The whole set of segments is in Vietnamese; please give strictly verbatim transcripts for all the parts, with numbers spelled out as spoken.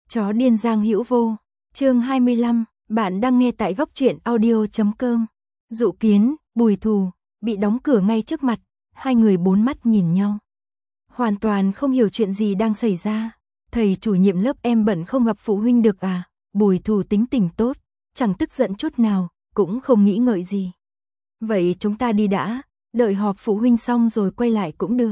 Chó điên Giang Hữu Vô, chương hai mươi lăm, bạn đang nghe tại góc truyện audio chấm com. Dụ Kiến, Bùi Thù, bị đóng cửa ngay trước mặt, hai người bốn mắt nhìn nhau. Hoàn toàn không hiểu chuyện gì đang xảy ra. Thầy chủ nhiệm lớp em bận không gặp phụ huynh được à? Bùi Thù tính tình tốt, chẳng tức giận chút nào, cũng không nghĩ ngợi gì. Vậy chúng ta đi đã, đợi họp phụ huynh xong rồi quay lại cũng được.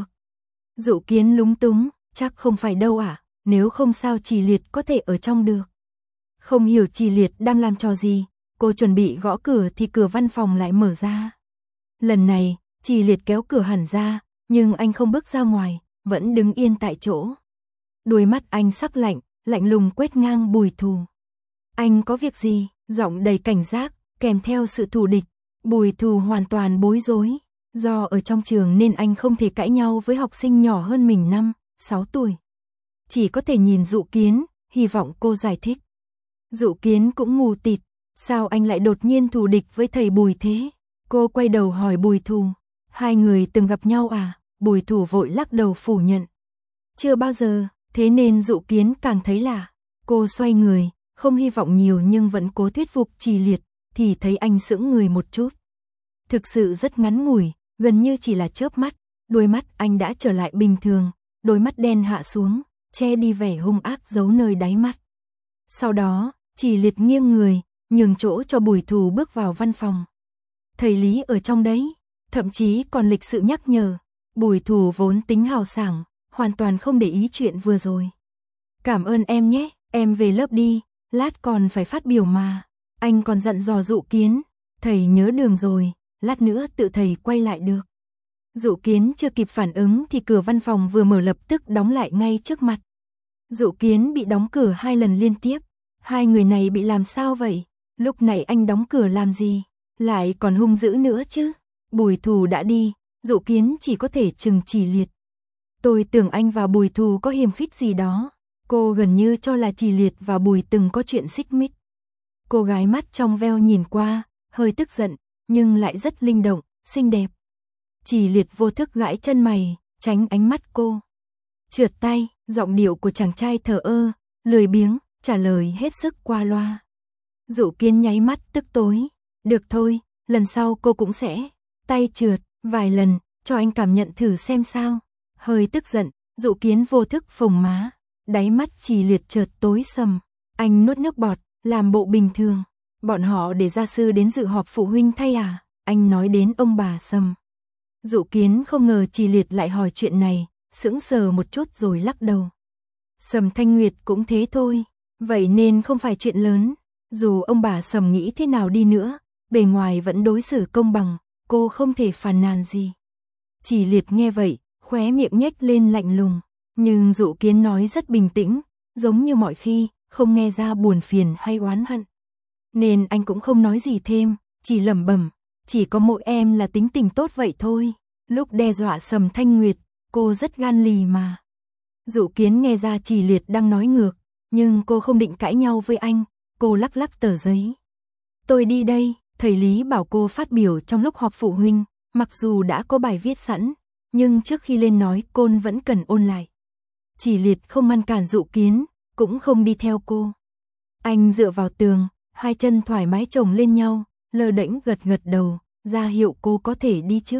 Dụ Kiến lúng túng, chắc không phải đâu à, nếu không sao Trì Liệt có thể ở trong được. Không hiểu Trì Liệt đang làm trò gì, cô chuẩn bị gõ cửa thì cửa văn phòng lại mở ra. Lần này, Trì Liệt kéo cửa hẳn ra, nhưng anh không bước ra ngoài, vẫn đứng yên tại chỗ. Đôi mắt anh sắc lạnh, lạnh lùng quét ngang Bùi Thù. Anh có việc gì? Giọng đầy cảnh giác, kèm theo sự thù địch. Bùi Thù hoàn toàn bối rối. Do ở trong trường nên anh không thể cãi nhau với học sinh nhỏ hơn mình năm, sáu tuổi. Chỉ có thể nhìn Dụ Kiến, hy vọng cô giải thích. Dụ Kiến cũng mù tịt, sao anh lại đột nhiên thù địch với thầy Bùi thế? Cô quay đầu hỏi Bùi Thù, hai người từng gặp nhau à? Bùi Thù vội lắc đầu phủ nhận. Chưa bao giờ, thế nên Dụ Kiến càng thấy lạ. Cô xoay người, không hy vọng nhiều nhưng vẫn cố thuyết phục Trì Liệt, thì thấy anh sững người một chút. Thực sự rất ngắn ngủi, gần như chỉ là chớp mắt, đôi mắt anh đã trở lại bình thường, đôi mắt đen hạ xuống, che đi vẻ hung ác giấu nơi đáy mắt. Sau đó, Trì Liệt nghiêng người, nhường chỗ cho Bùi Thù bước vào văn phòng. Thầy Lý ở trong đấy, thậm chí còn lịch sự nhắc nhở. Bùi Thù vốn tính hào sảng, hoàn toàn không để ý chuyện vừa rồi. Cảm ơn em nhé, em về lớp đi, lát còn phải phát biểu mà. Anh còn dặn dò Dụ Kiến, thầy nhớ đường rồi, lát nữa tự thầy quay lại được. Dụ Kiến chưa kịp phản ứng thì cửa văn phòng vừa mở lập tức đóng lại ngay trước mặt. Dụ Kiến bị đóng cửa hai lần liên tiếp. Hai người này bị làm sao vậy? Lúc này anh đóng cửa làm gì? Lại còn hung dữ nữa chứ? Bùi Thù đã đi, Dụ Kiến chỉ có thể chừng Trì Liệt. Tôi tưởng anh và Bùi Thù có hiềm khích gì đó. Cô gần như cho là Trì Liệt và Bùi từng có chuyện xích mích. Cô gái mắt trong veo nhìn qua, hơi tức giận, nhưng lại rất linh động, xinh đẹp. Trì Liệt vô thức gãi chân mày, tránh ánh mắt cô. Trượt tay, giọng điệu của chàng trai thờ ơ, lười biếng, trả lời hết sức qua loa. Dụ Kiến nháy mắt tức tối. Được thôi, lần sau cô cũng sẽ tay trượt vài lần, cho anh cảm nhận thử xem sao. Hơi tức giận, Dụ Kiến vô thức phồng má, đáy mắt Trì Liệt chợt tối sầm. Anh nuốt nước bọt, làm bộ bình thường. Bọn họ để gia sư đến dự họp phụ huynh thay à? Anh nói đến ông bà Sầm. Dụ Kiến không ngờ Trì Liệt lại hỏi chuyện này, sững sờ một chút rồi lắc đầu. Sầm Thanh Nguyệt cũng thế thôi, vậy nên không phải chuyện lớn. Dù ông bà Sầm nghĩ thế nào đi nữa, bề ngoài vẫn đối xử công bằng, cô không thể phàn nàn gì. Trì Liệt nghe vậy, khóe miệng nhếch lên lạnh lùng, nhưng Dụ Kiến nói rất bình tĩnh, giống như mọi khi, không nghe ra buồn phiền hay oán hận. Nên anh cũng không nói gì thêm, chỉ lẩm bẩm, chỉ có mỗi em là tính tình tốt vậy thôi. Lúc đe dọa Sầm Thanh Nguyệt, cô rất gan lì mà. Dụ Kiến nghe ra Trì Liệt đang nói ngược, nhưng cô không định cãi nhau với anh, cô lắc lắc tờ giấy. Tôi đi đây, thầy Lý bảo cô phát biểu trong lúc họp phụ huynh, mặc dù đã có bài viết sẵn, nhưng trước khi lên nói cô vẫn cần ôn lại. Trì Liệt không ngăn cản Dụ Kiến, cũng không đi theo cô. Anh dựa vào tường, hai chân thoải mái chồng lên nhau, lơ đễnh gật gật đầu, ra hiệu cô có thể đi trước.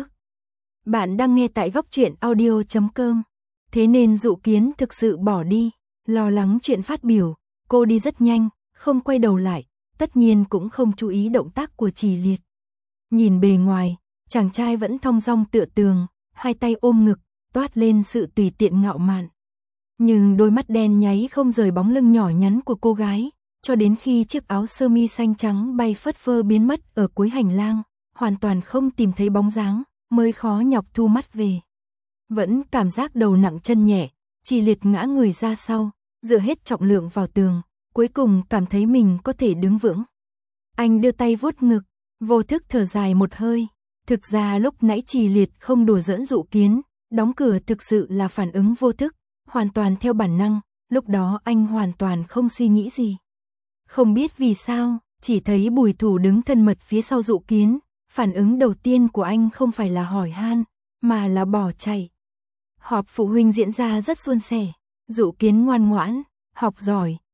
Bạn đang nghe tại góc truyện audio chấm com. Thế nên Dụ Kiến thực sự bỏ đi, lo lắng chuyện phát biểu, cô đi rất nhanh, không quay đầu lại, tất nhiên cũng không chú ý động tác của Trì Liệt. Nhìn bề ngoài, chàng trai vẫn thong dong tựa tường, hai tay ôm ngực, toát lên sự tùy tiện ngạo mạn. Nhưng đôi mắt đen nháy không rời bóng lưng nhỏ nhắn của cô gái, cho đến khi chiếc áo sơ mi xanh trắng bay phất phơ biến mất ở cuối hành lang, hoàn toàn không tìm thấy bóng dáng, mới khó nhọc thu mắt về. Vẫn cảm giác đầu nặng chân nhẹ, Trì Liệt ngã người ra sau, dựa hết trọng lượng vào tường, cuối cùng cảm thấy mình có thể đứng vững. Anh đưa tay vuốt ngực, vô thức thở dài một hơi. Thực ra lúc nãy Trì Liệt không đùa giỡn Dụ Kiến, đóng cửa thực sự là phản ứng vô thức, hoàn toàn theo bản năng, lúc đó anh hoàn toàn không suy nghĩ gì. Không biết vì sao, chỉ thấy Bùi Thù đứng thân mật phía sau Dụ Kiến, phản ứng đầu tiên của anh không phải là hỏi han, mà là bỏ chạy. Họp phụ huynh diễn ra rất suôn sẻ, Dụ Kiến ngoan ngoãn, học giỏi,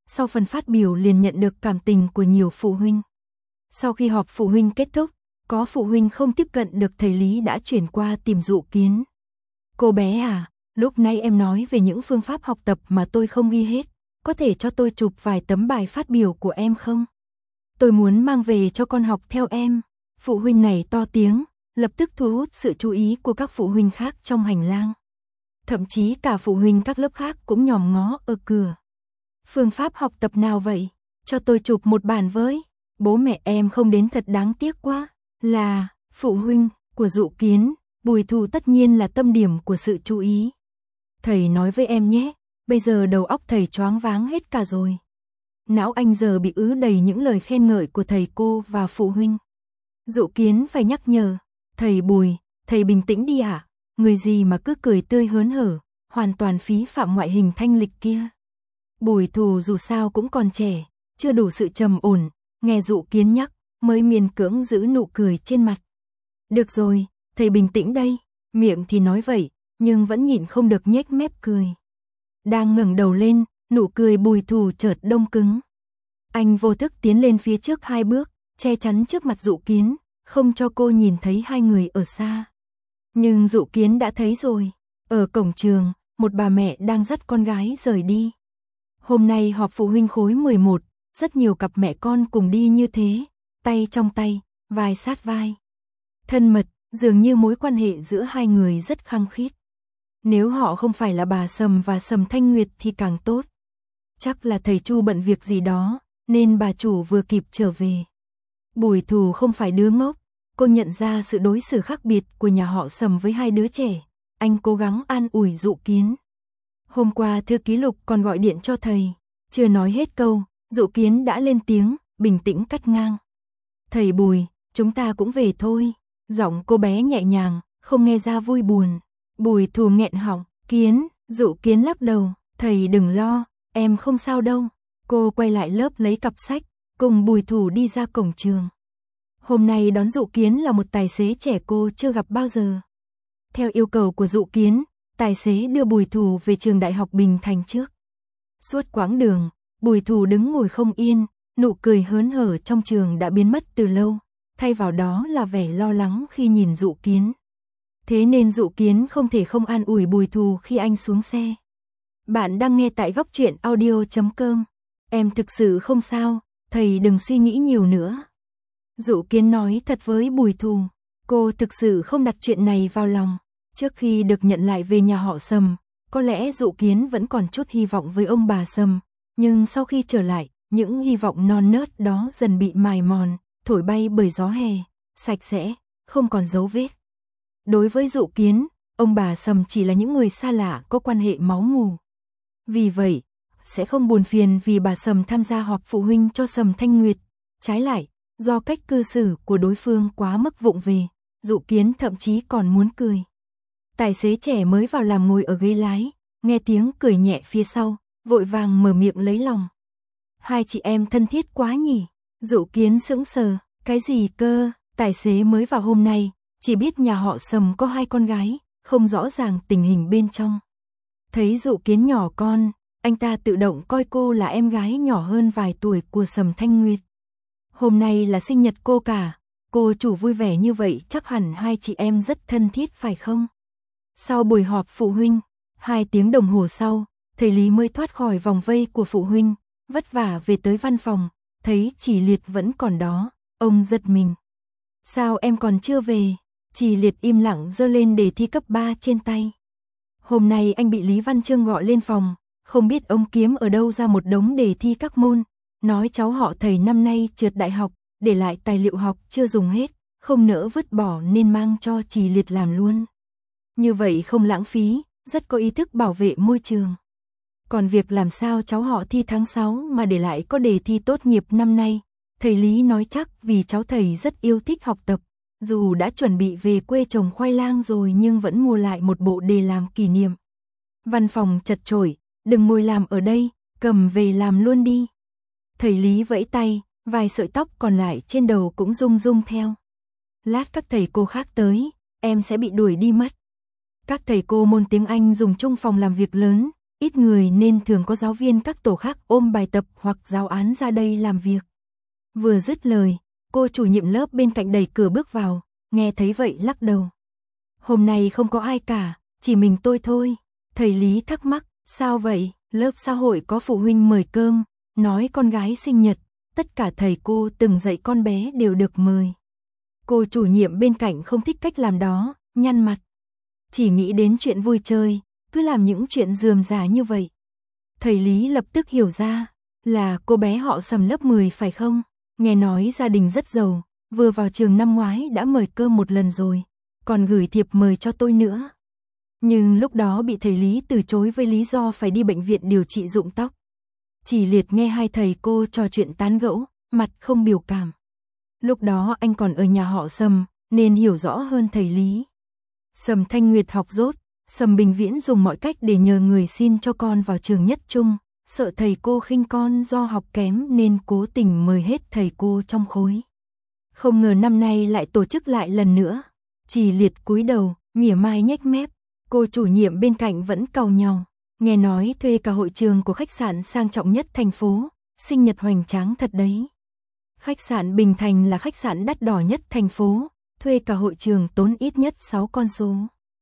sau phần phát biểu liền nhận được cảm tình của nhiều phụ huynh. Sau khi họp phụ huynh kết thúc, có phụ huynh không tiếp cận được thầy Lý đã chuyển qua tìm Dụ Kiến. Cô bé à, lúc nãy em nói về những phương pháp học tập mà tôi không ghi hết, có thể cho tôi chụp vài tấm bài phát biểu của em không? Tôi muốn mang về cho con học theo em. Phụ huynh này to tiếng, lập tức thu hút sự chú ý của các phụ huynh khác trong hành lang. Thậm chí cả phụ huynh các lớp khác cũng nhòm ngó ở cửa. Phương pháp học tập nào vậy? Cho tôi chụp một bản với. Bố mẹ em không đến thật đáng tiếc quá. Là phụ huynh của Dụ Kiến, Bùi Thù tất nhiên là tâm điểm của sự chú ý. Thầy nói với em nhé, bây giờ đầu óc thầy choáng váng hết cả rồi. Não anh giờ bị ứ đầy những lời khen ngợi của thầy cô và phụ huynh. Dụ Kiến phải nhắc nhở, thầy Bùi, thầy bình tĩnh đi ạ, à? Người gì mà cứ cười tươi hớn hở, hoàn toàn phí phạm ngoại hình thanh lịch kia. Bùi Thù dù sao cũng còn trẻ, chưa đủ sự trầm ổn, nghe Dụ Kiến nhắc, mới miễn cưỡng giữ nụ cười trên mặt. Được rồi, thầy bình tĩnh đây, miệng thì nói vậy, nhưng vẫn nhịn không được nhếch mép cười. Đang ngẩng đầu lên, nụ cười Bùi Thù chợt đông cứng. Anh vô thức tiến lên phía trước hai bước, che chắn trước mặt Dụ Kiến, không cho cô nhìn thấy hai người ở xa. Nhưng Dụ Kiến đã thấy rồi, ở cổng trường, một bà mẹ đang dắt con gái rời đi. Hôm nay họp phụ huynh khối mười một, rất nhiều cặp mẹ con cùng đi như thế, tay trong tay, vai sát vai. Thân mật, dường như mối quan hệ giữa hai người rất khăng khít. Nếu họ không phải là bà Sầm và Sầm Thanh Nguyệt thì càng tốt. Chắc là thầy Chu bận việc gì đó, nên bà chủ vừa kịp trở về. Bùi Thù không phải đứa ngốc, cô nhận ra sự đối xử khác biệt của nhà họ Sầm với hai đứa trẻ. Anh cố gắng an ủi Dụ Kiến. Hôm qua thư ký Lục còn gọi điện cho thầy, chưa nói hết câu, Dụ Kiến đã lên tiếng, bình tĩnh cắt ngang. Thầy Bùi, chúng ta cũng về thôi. Giọng cô bé nhẹ nhàng, không nghe ra vui buồn. Bùi Thù nghẹn họng, Kiến, Dụ Kiến lắc đầu, thầy đừng lo, em không sao đâu. Cô quay lại lớp lấy cặp sách, cùng Bùi Thù đi ra cổng trường. Hôm nay đón Dụ Kiến là một tài xế trẻ cô chưa gặp bao giờ. Theo yêu cầu của Dụ Kiến, tài xế đưa Bùi Thù về trường Đại học Bình Thành trước. Suốt quãng đường, Bùi Thù đứng ngồi không yên, nụ cười hớn hở trong trường đã biến mất từ lâu, thay vào đó là vẻ lo lắng khi nhìn Dụ Kiến. Thế nên Dụ Kiến không thể không an ủi Bùi Thù khi anh xuống xe. Bạn đang nghe tại góc truyện audio chấm com. Em thực sự không sao, thầy đừng suy nghĩ nhiều nữa. Dụ Kiến nói thật với Bùi Thù, cô thực sự không đặt chuyện này vào lòng. Trước khi được nhận lại về nhà họ Sầm, có lẽ Dụ Kiến vẫn còn chút hy vọng với ông bà Sầm, nhưng sau khi trở lại, những hy vọng non nớt đó dần bị mài mòn, thổi bay bởi gió hè, sạch sẽ, không còn dấu vết. Đối với Dụ Kiến, ông bà Sầm chỉ là những người xa lạ có quan hệ máu mủ. Vì vậy, sẽ không buồn phiền vì bà Sầm tham gia họp phụ huynh cho Sầm Thanh Nguyệt. Trái lại, do cách cư xử của đối phương quá mức vụng về, Dụ Kiến thậm chí còn muốn cười. Tài xế trẻ mới vào làm ngồi ở ghế lái, nghe tiếng cười nhẹ phía sau, vội vàng mở miệng lấy lòng. Hai chị em thân thiết quá nhỉ? Dụ Kiến sững sờ, cái gì cơ? Tài xế mới vào hôm nay, chỉ biết nhà họ Sầm có hai con gái, không rõ ràng tình hình bên trong. Thấy Dụ Kiến nhỏ con, anh ta tự động coi cô là em gái nhỏ hơn vài tuổi của Sầm Thanh Nguyệt. Hôm nay là sinh nhật cô cả, cô chủ vui vẻ như vậy chắc hẳn hai chị em rất thân thiết phải không? Sau buổi họp phụ huynh, hai tiếng đồng hồ sau, thầy Lý mới thoát khỏi vòng vây của phụ huynh, vất vả về tới văn phòng, thấy Chỉ Liệt vẫn còn đó, ông giật mình. Sao em còn chưa về? Chỉ Liệt im lặng giơ lên đề thi cấp ba trên tay. Hôm nay anh bị Lý Văn Chương gọi lên phòng, không biết ông kiếm ở đâu ra một đống đề thi các môn, nói cháu họ thầy năm nay trượt đại học, để lại tài liệu học chưa dùng hết, không nỡ vứt bỏ nên mang cho Chỉ Liệt làm luôn. Như vậy không lãng phí, rất có ý thức bảo vệ môi trường. Còn việc làm sao cháu họ thi tháng sáu mà để lại có đề thi tốt nghiệp năm nay, thầy Lý nói chắc vì cháu thầy rất yêu thích học tập, dù đã chuẩn bị về quê trồng khoai lang rồi nhưng vẫn mua lại một bộ đề làm kỷ niệm. Văn phòng chật chội, đừng ngồi làm ở đây, cầm về làm luôn đi. Thầy Lý vẫy tay, vài sợi tóc còn lại trên đầu cũng rung rung theo. Lát các thầy cô khác tới, em sẽ bị đuổi đi mất. Các thầy cô môn tiếng Anh dùng chung phòng làm việc lớn, ít người nên thường có giáo viên các tổ khác ôm bài tập hoặc giáo án ra đây làm việc. Vừa dứt lời, cô chủ nhiệm lớp bên cạnh đẩy cửa bước vào, nghe thấy vậy lắc đầu. Hôm nay không có ai cả, chỉ mình tôi thôi. Thầy Lý thắc mắc, sao vậy? Lớp xã hội có phụ huynh mời cơm, nói con gái sinh nhật, tất cả thầy cô từng dạy con bé đều được mời. Cô chủ nhiệm bên cạnh không thích cách làm đó, nhăn mặt. Chỉ nghĩ đến chuyện vui chơi, cứ làm những chuyện rườm rà như vậy. Thầy Lý lập tức hiểu ra, là cô bé họ Sầm lớp mười phải không? Nghe nói gia đình rất giàu, vừa vào trường năm ngoái đã mời cơm một lần rồi, còn gửi thiệp mời cho tôi nữa. Nhưng lúc đó bị thầy Lý từ chối với lý do phải đi bệnh viện điều trị rụng tóc. Chỉ Liệt nghe hai thầy cô trò chuyện tán gẫu, mặt không biểu cảm. Lúc đó anh còn ở nhà họ Sầm, nên hiểu rõ hơn thầy Lý. Sầm Thanh Nguyệt học dốt, Sầm Bình Viễn dùng mọi cách để nhờ người xin cho con vào trường nhất trung, sợ thầy cô khinh con do học kém nên cố tình mời hết thầy cô trong khối. Không ngờ năm nay lại tổ chức lại lần nữa. Chỉ Liệt cúi đầu, mỉa mai nhếch mép, cô chủ nhiệm bên cạnh vẫn càu nhàu. Nghe nói thuê cả hội trường của khách sạn sang trọng nhất thành phố, sinh nhật hoành tráng thật đấy. Khách sạn Bình Thành là khách sạn đắt đỏ nhất thành phố, thuê cả hội trường tốn ít nhất sáu con số.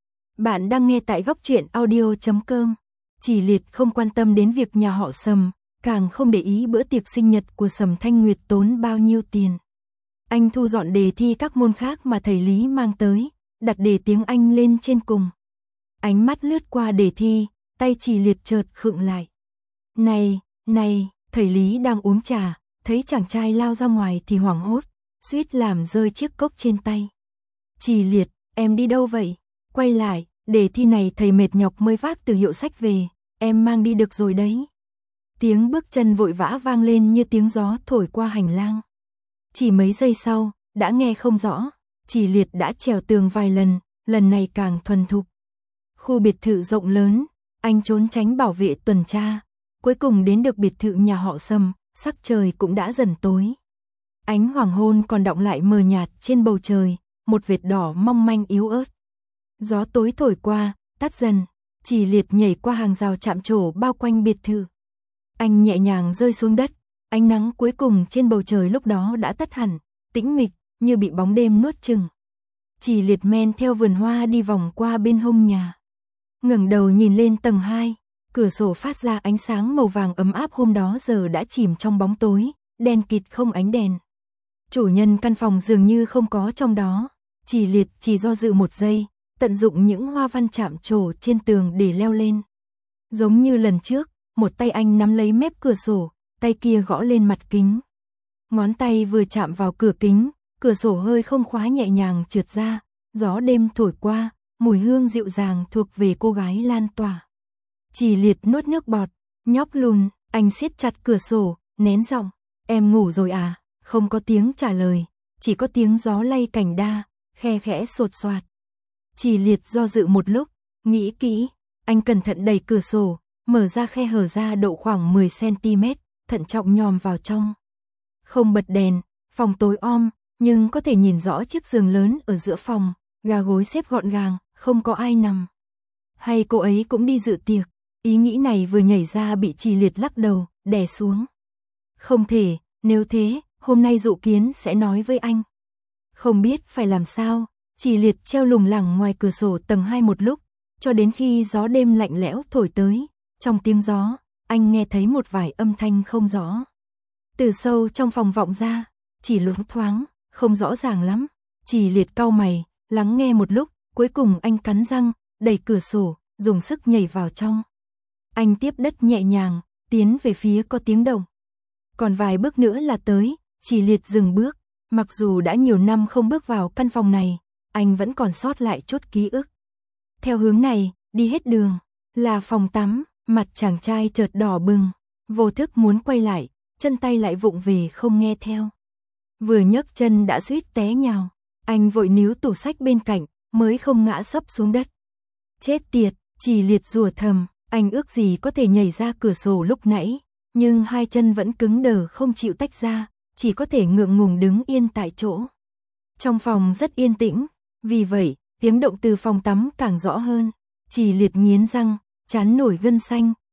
Bạn đang nghe tại góc truyện audio chấm com. Chỉ Liệt không quan tâm đến việc nhà họ Sầm, càng không để ý bữa tiệc sinh nhật của Sầm Thanh Nguyệt tốn bao nhiêu tiền. Anh thu dọn đề thi các môn khác mà thầy Lý mang tới, đặt đề tiếng Anh lên trên cùng. Ánh mắt lướt qua đề thi, tay Chỉ Liệt chợt khựng lại. Này, này, thầy Lý đang uống trà, thấy chàng trai lao ra ngoài thì hoảng hốt, suýt làm rơi chiếc cốc trên tay. Chỉ Liệt, em đi đâu vậy? Quay lại, đề thi này thầy mệt nhọc mới vác từ hiệu sách về, em mang đi được rồi đấy. Tiếng bước chân vội vã vang lên như tiếng gió thổi qua hành lang. Chỉ mấy giây sau, đã nghe không rõ, Chỉ Liệt đã trèo tường vài lần, lần này càng thuần thục. Khu biệt thự rộng lớn, anh trốn tránh bảo vệ tuần tra, cuối cùng đến được biệt thự nhà họ Sầm, sắc trời cũng đã dần tối. Ánh hoàng hôn còn đọng lại mờ nhạt trên bầu trời, một vệt đỏ mong manh yếu ớt. Gió tối thổi qua, tắt dần, Chỉ Liệt nhảy qua hàng rào chạm trổ bao quanh biệt thự. Anh nhẹ nhàng rơi xuống đất, ánh nắng cuối cùng trên bầu trời lúc đó đã tắt hẳn, tĩnh mịch, như bị bóng đêm nuốt chửng. Chỉ Liệt men theo vườn hoa đi vòng qua bên hông nhà. Ngẩng đầu nhìn lên tầng hai, cửa sổ phát ra ánh sáng màu vàng ấm áp hôm đó giờ đã chìm trong bóng tối, đen kịt không ánh đèn. Chủ nhân căn phòng dường như không có trong đó, Chỉ Liệt chỉ do dự một giây, tận dụng những hoa văn chạm trổ trên tường để leo lên. Giống như lần trước, một tay anh nắm lấy mép cửa sổ, tay kia gõ lên mặt kính. Ngón tay vừa chạm vào cửa kính, cửa sổ hơi không khóa nhẹ nhàng trượt ra, gió đêm thổi qua, mùi hương dịu dàng thuộc về cô gái lan tỏa. Chỉ Liệt nuốt nước bọt, nhóc lùn, anh siết chặt cửa sổ, nén giọng, em ngủ rồi à? Không có tiếng trả lời, chỉ có tiếng gió lay cành đa, khe khẽ sột soạt. Chỉ Liệt do dự một lúc, nghĩ kỹ, anh cẩn thận đẩy cửa sổ, mở ra khe hở ra độ khoảng mười xăng ti mét, thận trọng nhòm vào trong. Không bật đèn, phòng tối om, nhưng có thể nhìn rõ chiếc giường lớn ở giữa phòng, gà gối xếp gọn gàng, không có ai nằm. Hay cô ấy cũng đi dự tiệc, ý nghĩ này vừa nhảy ra bị Chỉ Liệt lắc đầu, đè xuống. Không thể, nếu thế, hôm nay Dụ Kiến sẽ nói với anh. Không biết phải làm sao, Chỉ Liệt treo lủng lẳng ngoài cửa sổ tầng hai một lúc, cho đến khi gió đêm lạnh lẽo thổi tới, trong tiếng gió, anh nghe thấy một vài âm thanh không rõ. Từ sâu trong phòng vọng ra, chỉ loáng thoáng, không rõ ràng lắm. Chỉ Liệt cau mày, lắng nghe một lúc, cuối cùng anh cắn răng, đẩy cửa sổ, dùng sức nhảy vào trong. Anh tiếp đất nhẹ nhàng, tiến về phía có tiếng động. Còn vài bước nữa là tới, Chỉ Liệt dừng bước, mặc dù đã nhiều năm không bước vào căn phòng này, anh vẫn còn sót lại chút ký ức. Theo hướng này, đi hết đường, là phòng tắm, mặt chàng trai chợt đỏ bừng, vô thức muốn quay lại, chân tay lại vụng về không nghe theo. Vừa nhấc chân đã suýt té nhào, anh vội níu tủ sách bên cạnh, mới không ngã sấp xuống đất. Chết tiệt, Chỉ Liệt rủa thầm, anh ước gì có thể nhảy ra cửa sổ lúc nãy, nhưng hai chân vẫn cứng đờ không chịu tách ra, chỉ có thể ngượng ngùng đứng yên tại chỗ. Trong phòng rất yên tĩnh, vì vậy, tiếng động từ phòng tắm càng rõ hơn. Chỉ Liệt nghiến răng, trán nổi gân xanh,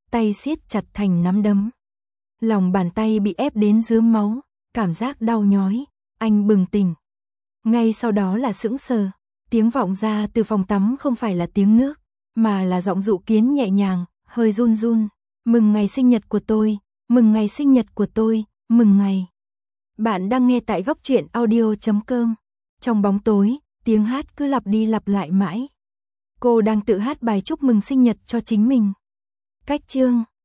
tay siết chặt thành nắm đấm. Lòng bàn tay bị ép đến rướm máu, cảm giác đau nhói, anh bừng tỉnh. Ngay sau đó là sững sờ, tiếng vọng ra từ phòng tắm không phải là tiếng nước, mà là giọng Dụ Kiến nhẹ nhàng, hơi run run. Mừng ngày sinh nhật của tôi, mừng ngày sinh nhật của tôi, mừng ngày. Bạn đang nghe tại góc truyện audio chấm com. Trong bóng tối, tiếng hát cứ lặp đi lặp lại mãi. Cô đang tự hát bài chúc mừng sinh nhật cho chính mình. Cách chương